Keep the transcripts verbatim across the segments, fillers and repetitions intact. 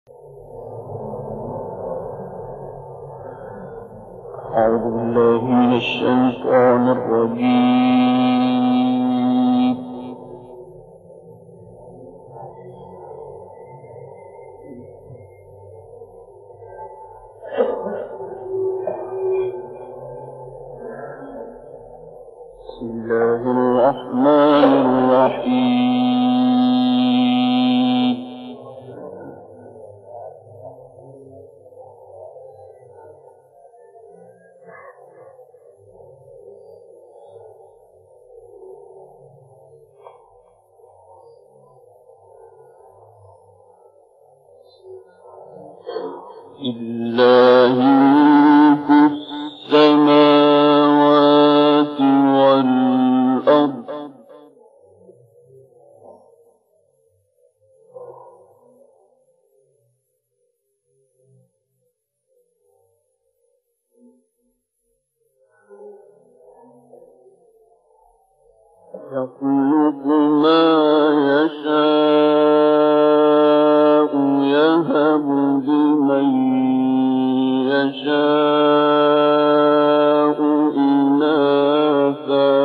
أعوذ بالله من الشيطان الرجيم. بسم الله الرحمن الرحيم. لله ملك السماوات والأرض يخلق ما يشاء يهب لمن يشاء إناثا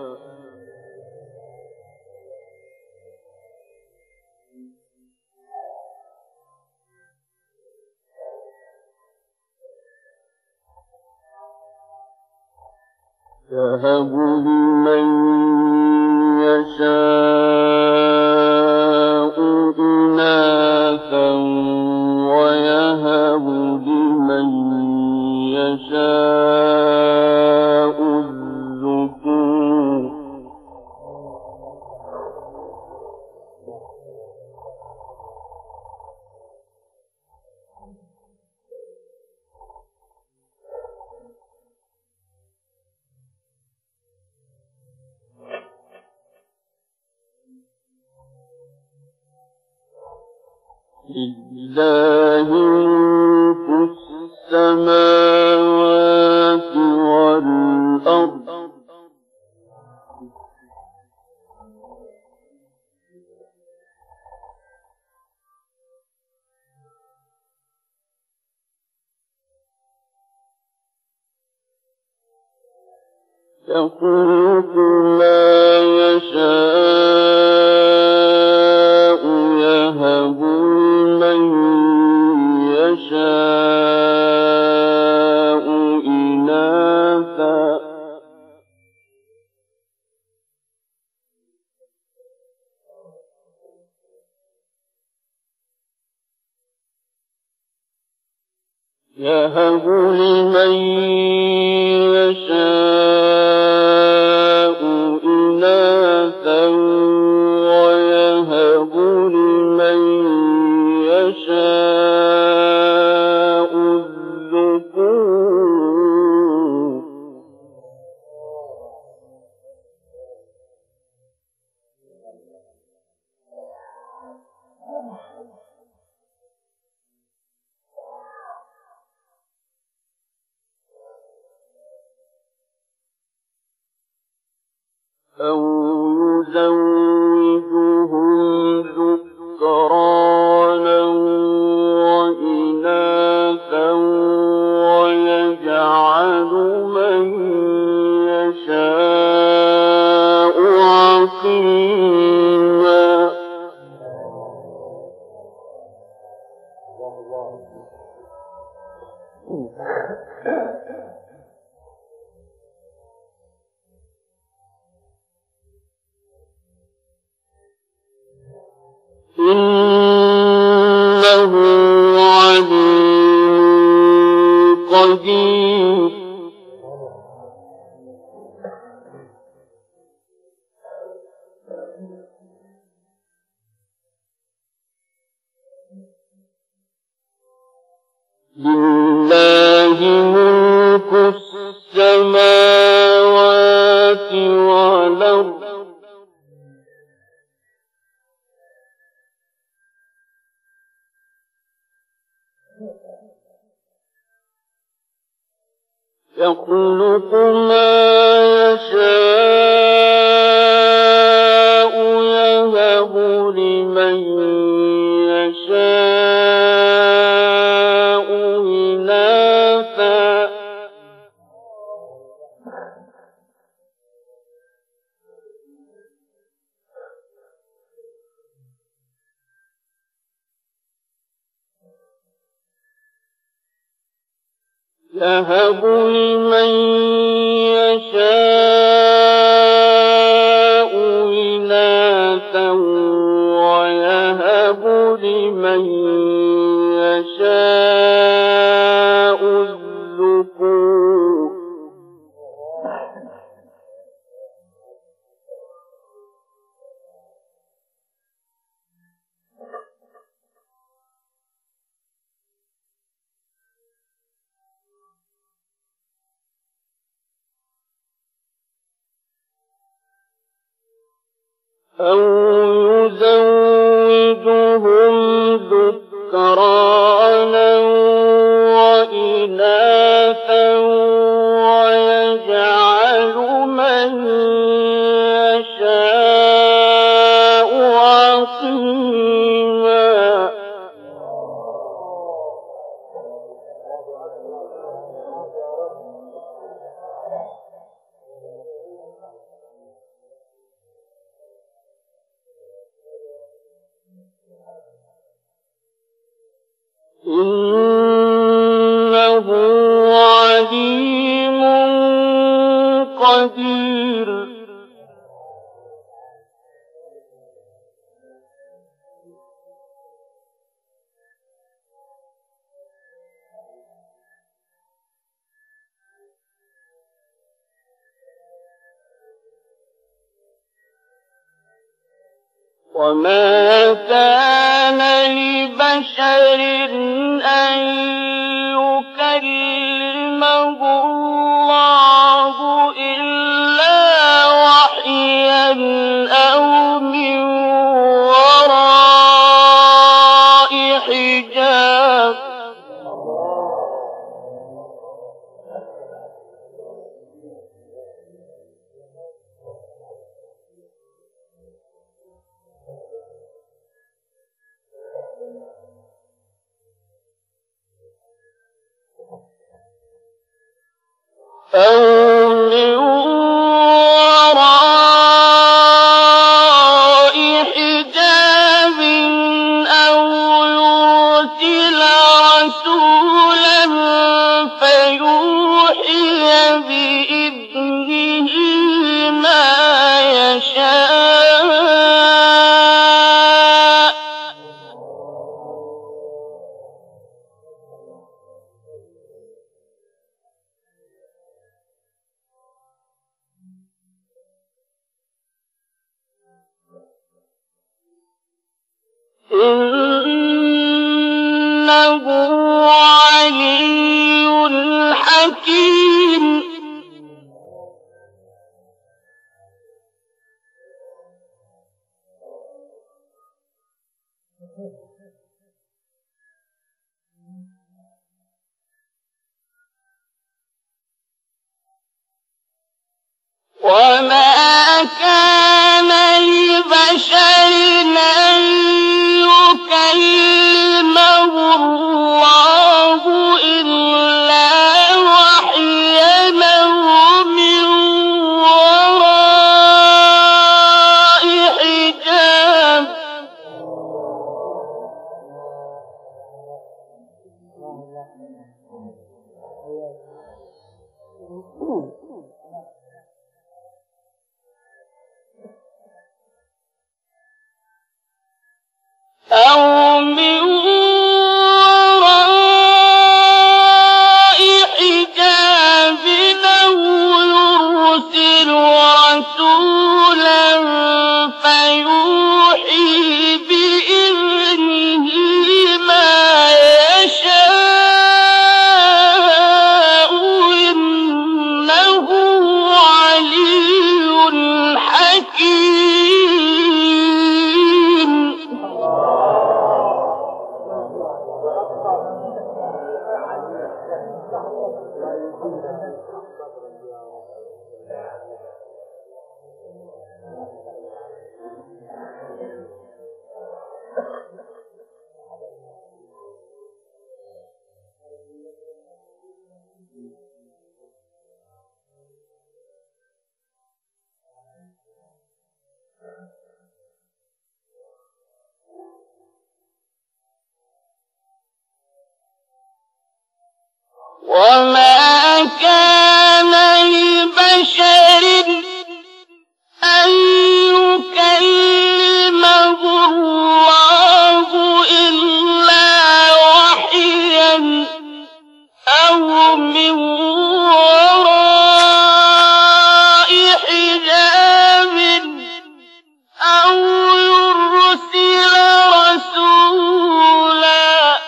يهب لمن يشاء إناثا ويهب لمن يشاء الذكور لله ملك السماوات والأرض يخلق ما يشاء يهب لمن يشاء إناثا يهب لمن يشاء إناثا ويهب لمن يشاء الذكور أو يزوجهم ذكرانا وإناثا ويجعل من يشاء عقيما. إنه عليم قدير. لله ملك السماوات والأرض يخلق ما يشاء يهب لمن يشاء يهب لمن يشاء إناثا ويهب لمن يشاء الذكور أو يزوجهم ذكرانا وإناثا ويجعل من يشاء عقيما إنه عليم قدير وما كان لبشر أن يكلمه الله إلا وحيا أو من وراء حجاب أو من وراء حجاب أو يرسل رسولا فيوحي بإذنه ما يشاء إنه علي حكيم وما كان لبشر أن يكلمه الله إلا وحيا أو من وراء حجاب أو من وراء حجاب أو يرسل رسولا فيوحي بإذنه ما يشاء إنه علي حكيم وما كان لبشر أن يكلمه الله إلا وحيا أو من وراء حجاب أو يرسل رسولا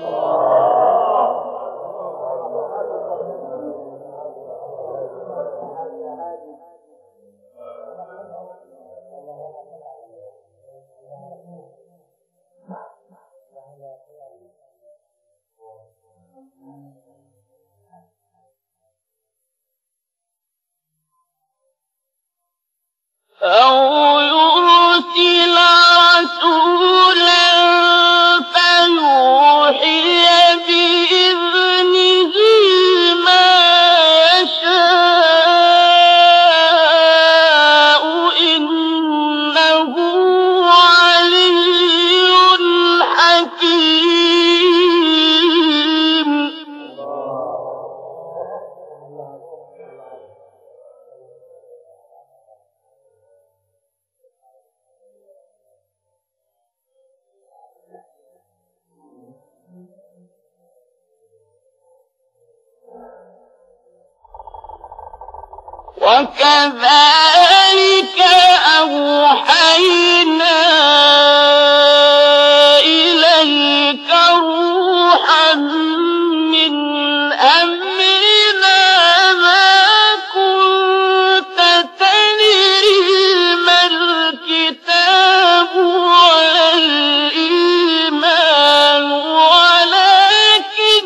أو يرسل رسولا فيوحي بإذنه ما يشاء إنه علي حكيم. وكذلك أوحينا إليك روحا من أمرنا ما كنت تدري ما الكتاب ولا الإيمان ولكن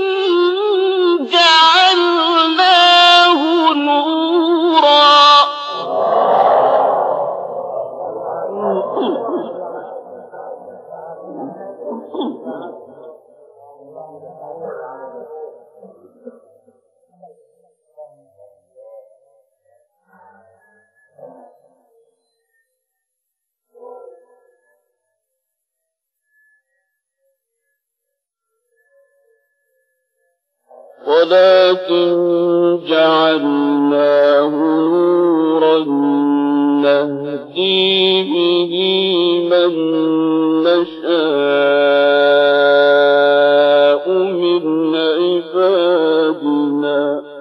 جعلناه نورا ولكن جعلناه نورا نهدي به من نشاء من عبادنا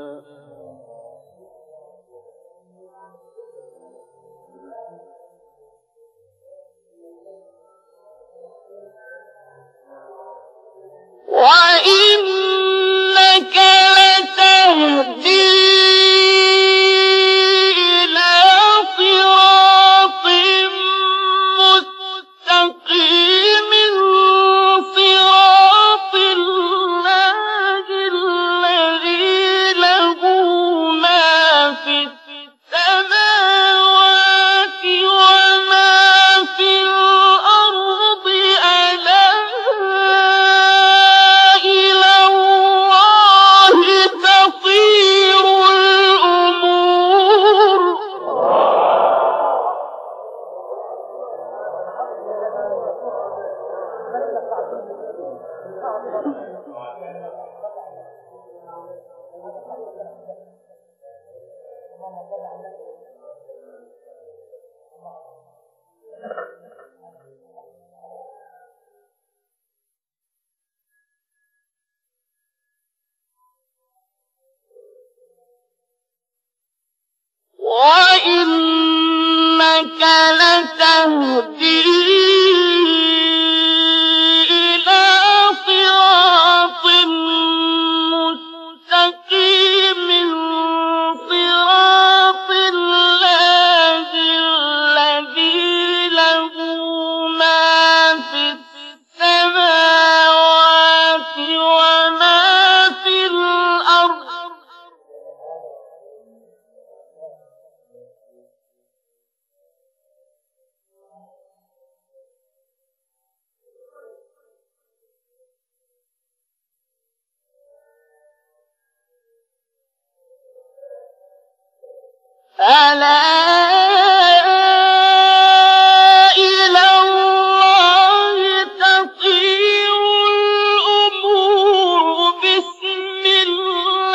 وإنك لتهدي إلى صراط مستقيم صراط الله الذي له ما في السماوات وما في الأرض ألا إلى الله تصير الأمور. وإنك لتهدي إلى صراط مستقيم صراط الله الذي له ما في السماوات وما في الأرض ألا إلى الله تصير الأمور. بسم الله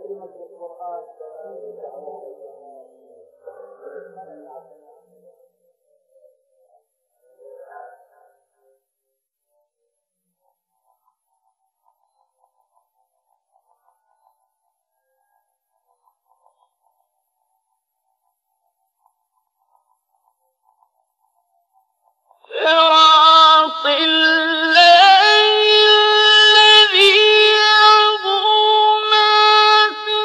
صراط الله الذي له ما في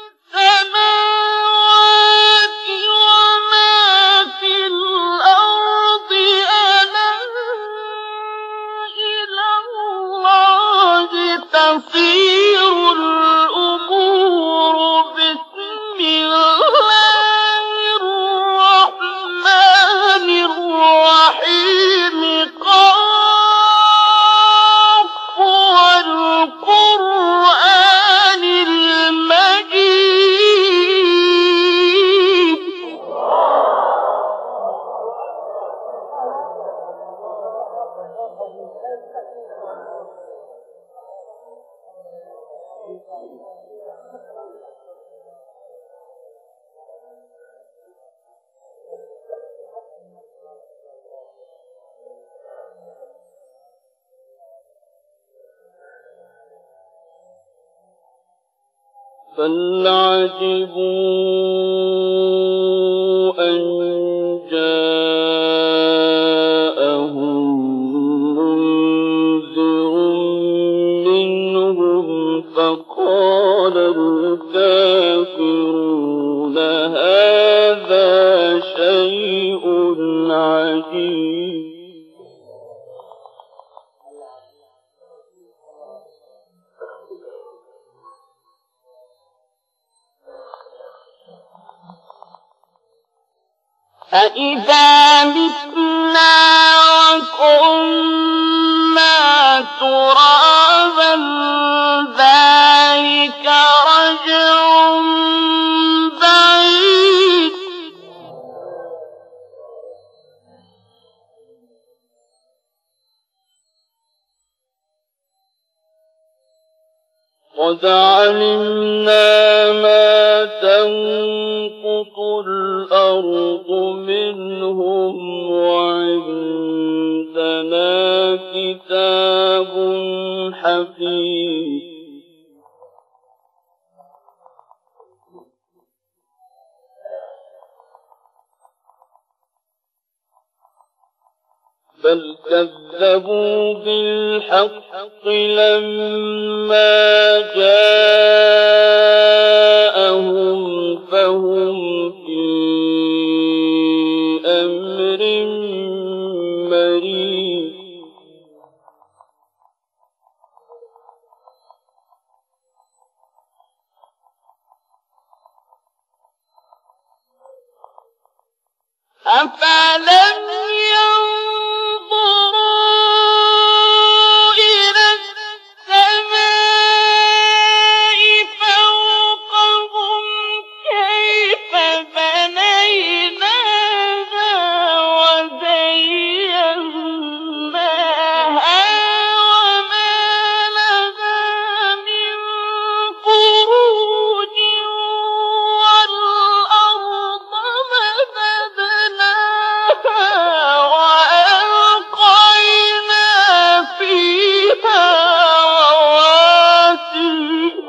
السماوات وما في الأرض ألا إلى الله تصير الأمور بسم الله الرحمن الرحيم قاف والقرآن المجيد بل عجبوا أن جاءهم منذر منهم فقال الكافرون هذا شيء عجيب أَإِذَا مِتْنَا وَكُنَّا تُرَابًا ذَلِكَ رَجْعٌ بَعِيدٌ قَدْ عَلِمْنَا مَا تَنقُصُ الْأَرْضُ مِنْهُمْ وَعِندَنَا كِتَابٌ حَفِيظٌ بل كذبوا بالحق لما جاءهم فهم في أمر مريج أفلم ينظروا إلى السماء فوقهم كيف بنيناها وزيناها وما لها من فروج والأرض مددناها وألقينا فيها رواسي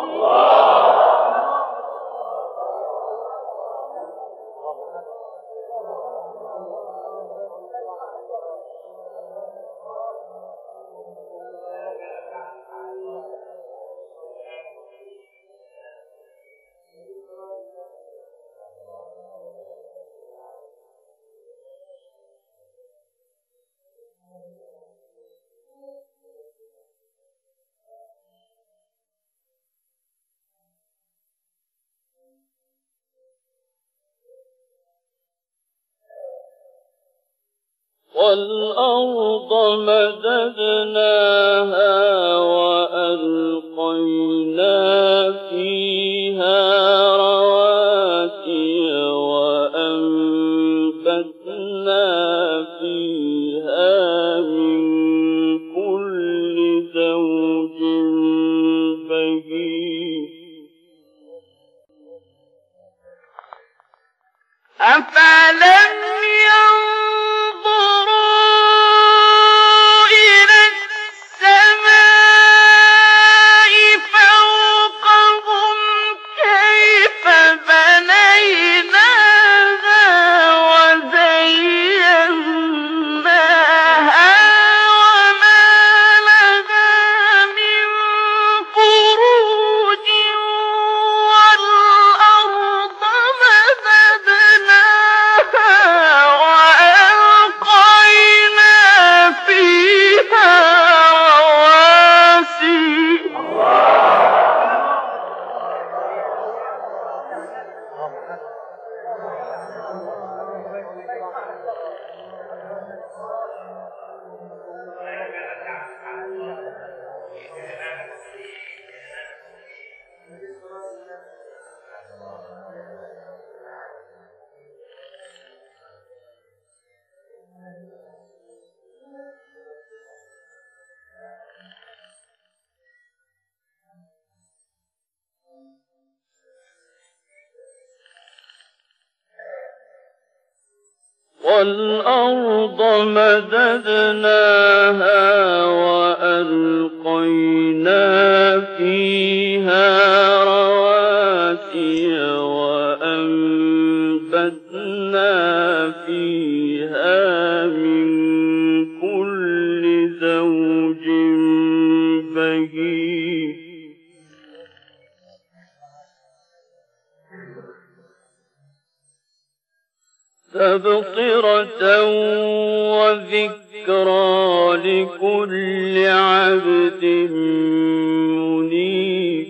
والأرض مددناها وألقينا فيها رواسي وأنبتنا فيها من كل زوج بهيج أفلم ينظروا إلى السماء فوقهم كيف بنيناها وزيناها وما لها من فروج والأرض مددناها وألقينا فيها رواسي والأرض مددناها وألقينا فيها رواسي وأنبتنا فيها من كل زوج بهيج تبصرة وذكرى لكل عبد منيب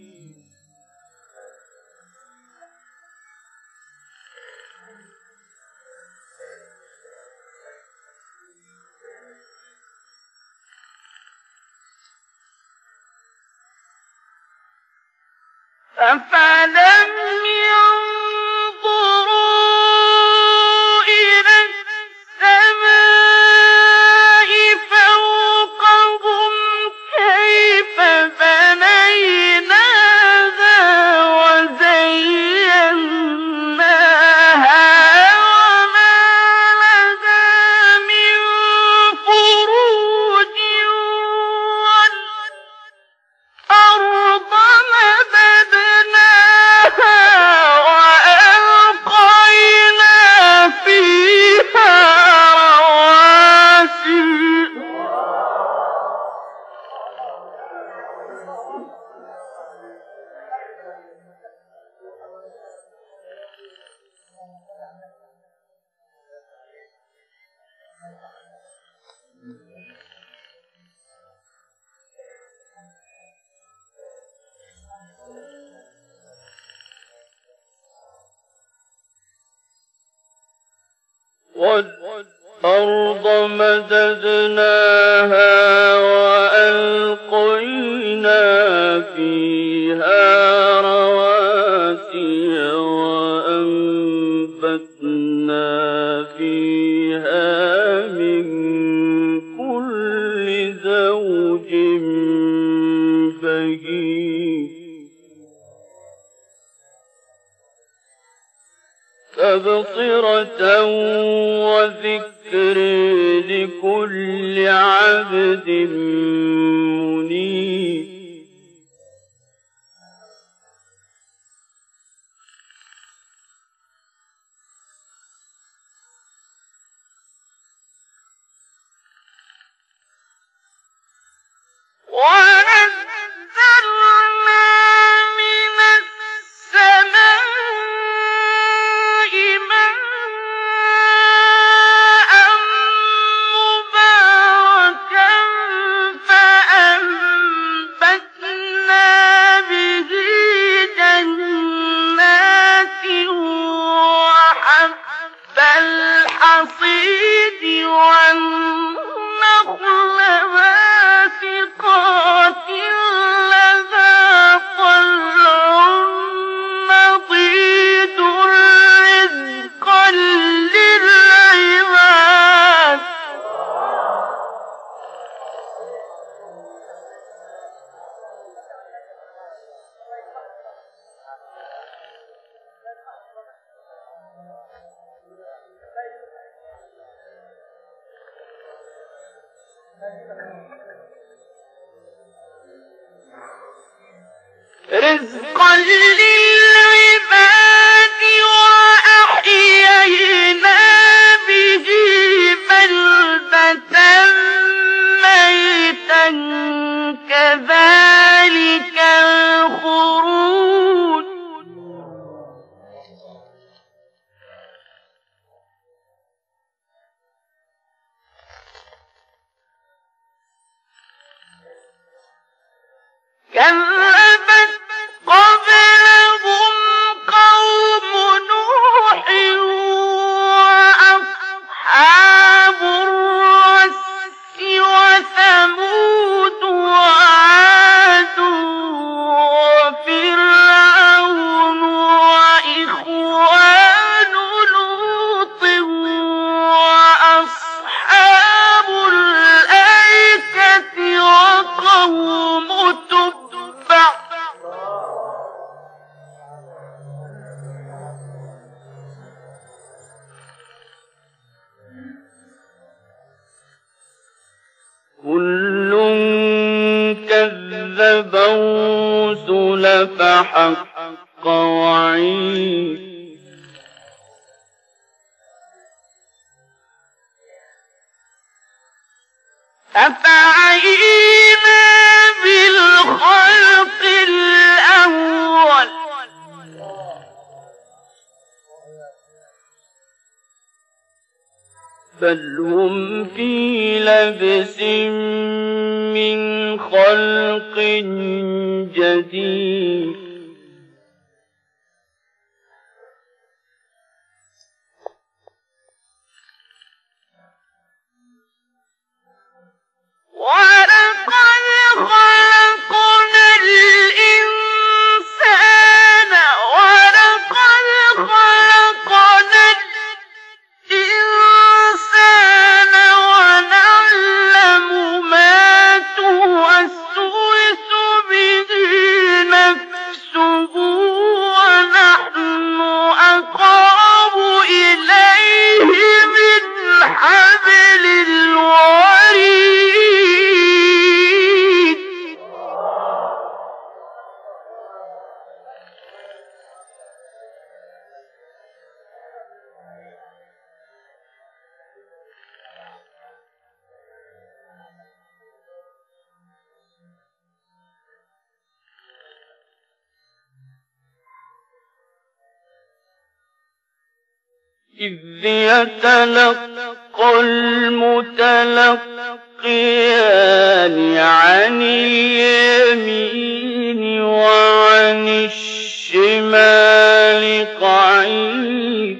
أفلم ينظروا إلى السماء فوقهم كيف بنيناها وزيناها وما لها من فروج والأرض مددناها وألقينا فيها رواسي والأرض مددناها وألقينا فيها رواسي وأنبتنا فيها من كل زوج بهيج تبصرة وذكر لكل عبد منيب ونزلنا من السماء ماء مباركا فأنبتنا به جنات وحب الحصيد والنخل باسقات لها رزقا للعباد وأحيينا به بلدة ميتا كذلك الخروج كذبت قبلهم قوم نوح وأصحاب الرس وثمود وعاد وفرعون وإخوان لوط وأصحاب الأيكة وقوم تبع كل كذب الرسل فحق وعيد أفعينا بالخلق الأول بل هم في لبس من خلق جديد ولقد خلقنا الإنسان ولقد خلقنا الإنسان ونعلم ما توسوس به نفسه ونحن أقرب إليه من حبل الوريد إذ يتلقى المتلقيان عن اليمين وعن الشمال قعيد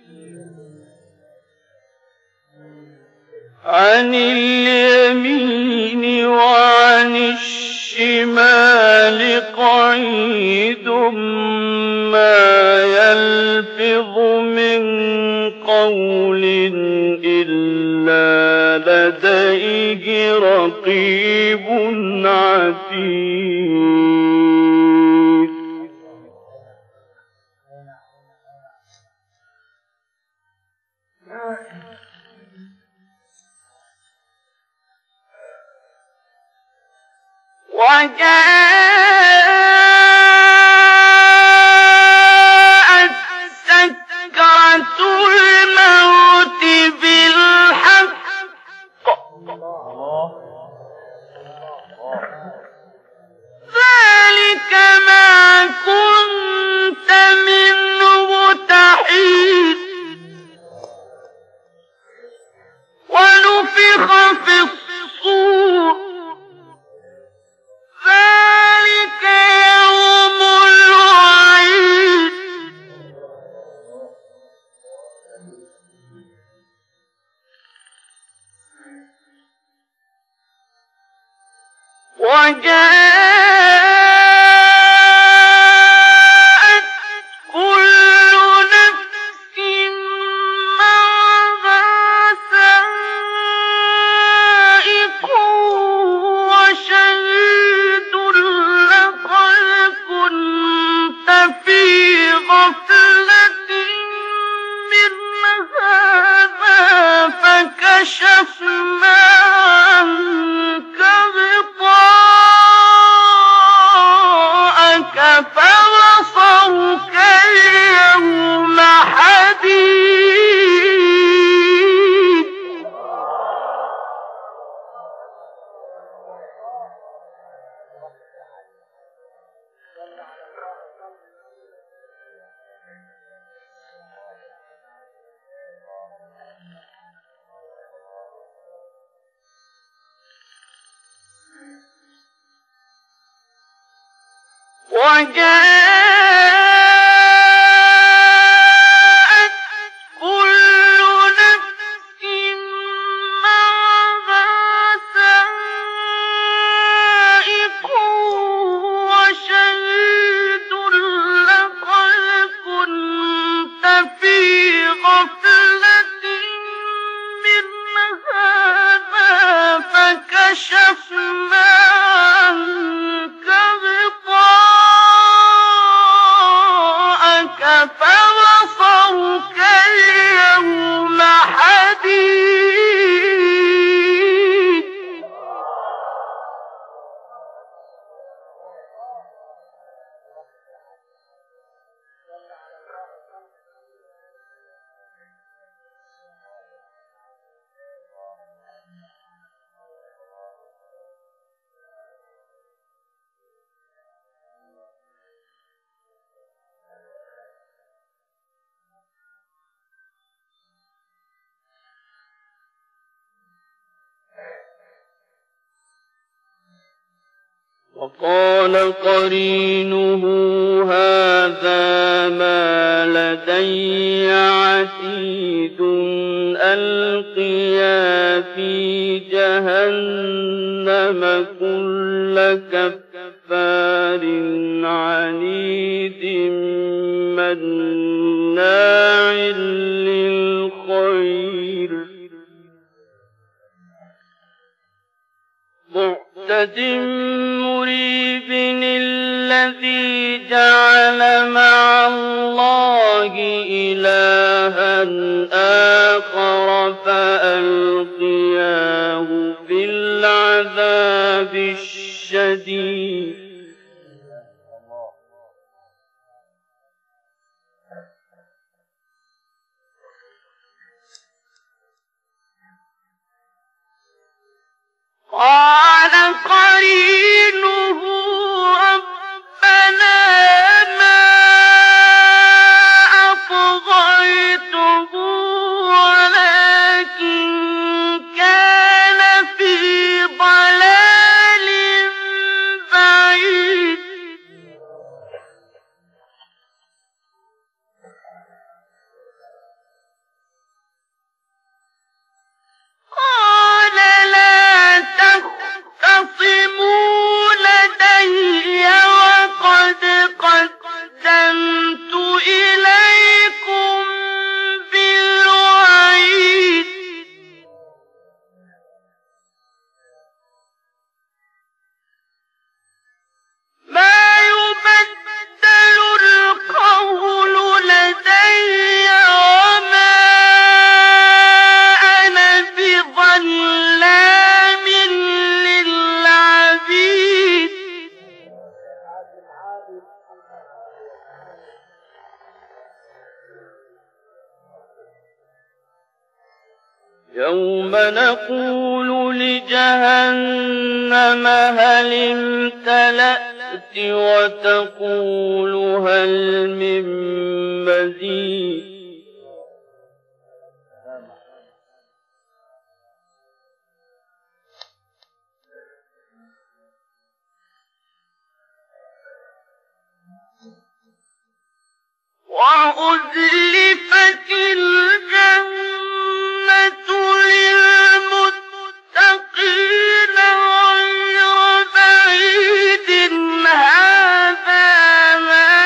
عن اليمين وعن الشمال قعيد ما يلفظ من قول إلا لديه رقيب عتيد وجاءت سكرة الموت بالحق ذلك ما كنت منه تحيد ونفخ في الصور ذلك وجاءت كل نفس معها سائق وشهيد لقد كنت في غفلة من هذا فكشفنا عنك غطاءك فبصرك اليوم حديد. وقال قرينه هذا ما لدي عتيد ألقيا في جهنم كل كفار عنيد مناع للخير معتد مريب الذي جعل مع الله إلها آخر فألقياه في العذاب الشديد. قال قرينه ربنا ما أطغيته ولكن كان في ضلال بعيد. قال لا تختصموا لدي وقد قدمت إليكم بالوعيد. ما يبدل القول لدي وما أنا بظلام للعبيد. يوم نقول لجهنم هل امتلأت وتقول هل من مزيد. وأزلفت الجنة للمتقين غير بعيد هذا ما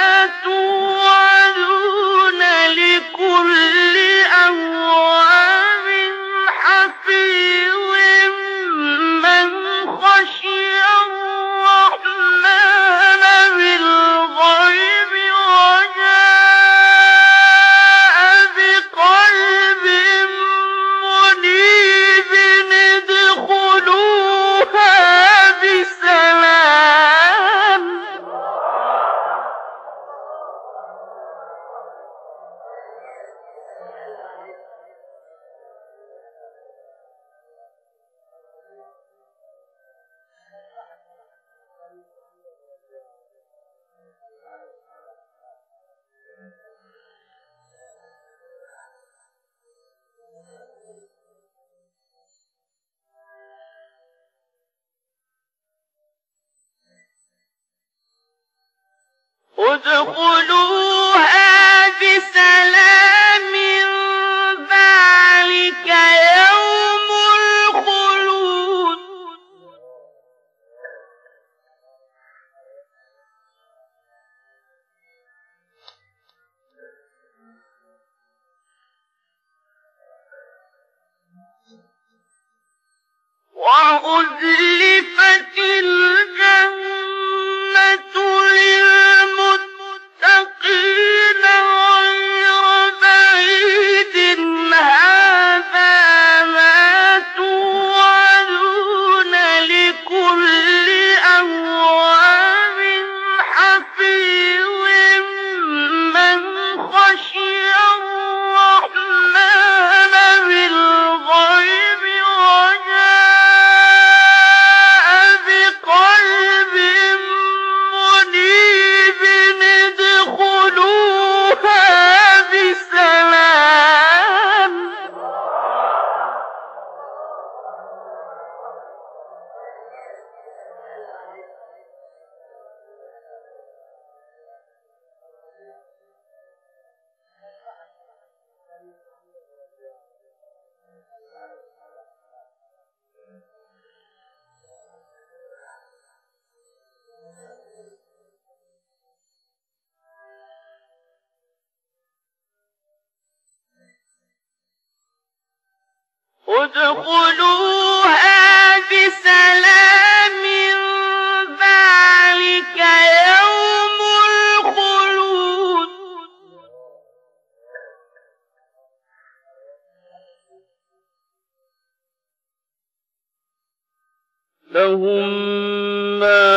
توعدون لكل أواب حفيظ من خشي الرحمن بالغيب وجاء بقلب منيب ادخلوها بسلام. ادخلوها بسلام ذلك يوم الخلود وأزلفت الجنة للمتقين غير بعيد هذا ما توعدون لكل أواب حفيظ من خشي الرحمن بالغيب وجاء بقلب منيب ادخلوها بسلام ادخلوها بسلام ذلك يوم الخلود لهم ما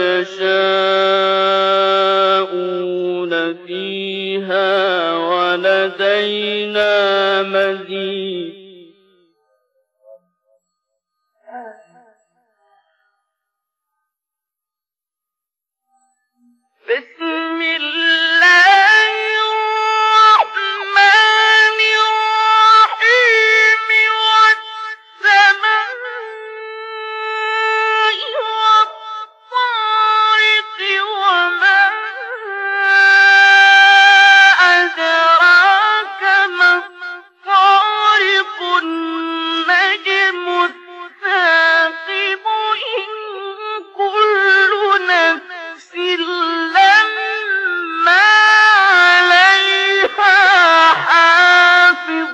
يشاءون فيها ولدينا مزيد بسم الله الرحمن الرحيم والسماء والطارق وما أدراك ما الطارق النجم الثاقب إن كل نفس لما عليها حافظ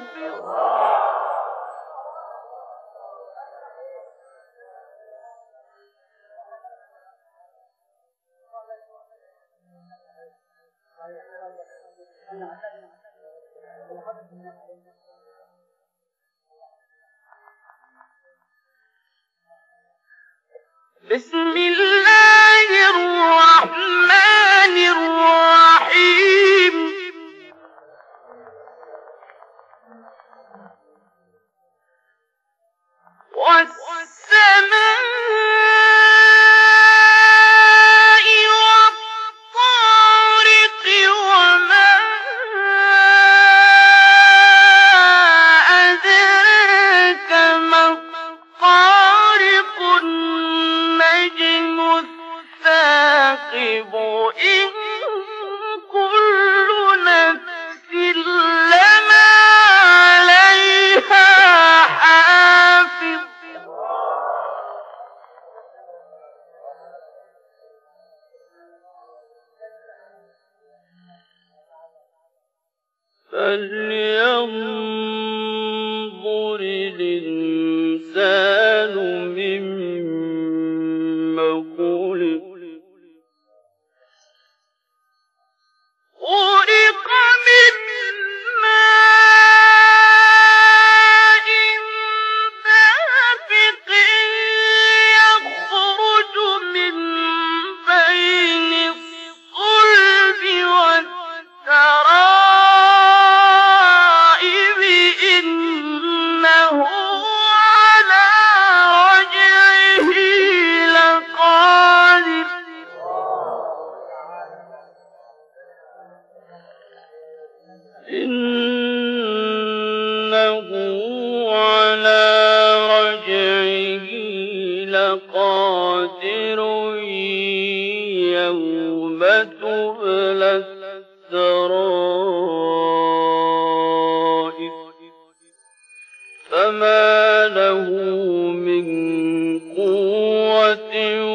بسم الله الرحمن الرحيم والسماء والطارق وما أدراك ما الطارق النجم الثاقب إن كل نفس لما عليها حافظ فلينظر الإنسان مما خلق خلق من ماء دافق يخرج من بين الصلب والترائب إنه على رجعه لقادر إنه على رجعه لقادر يوم تبلى السرائر فما له من قوة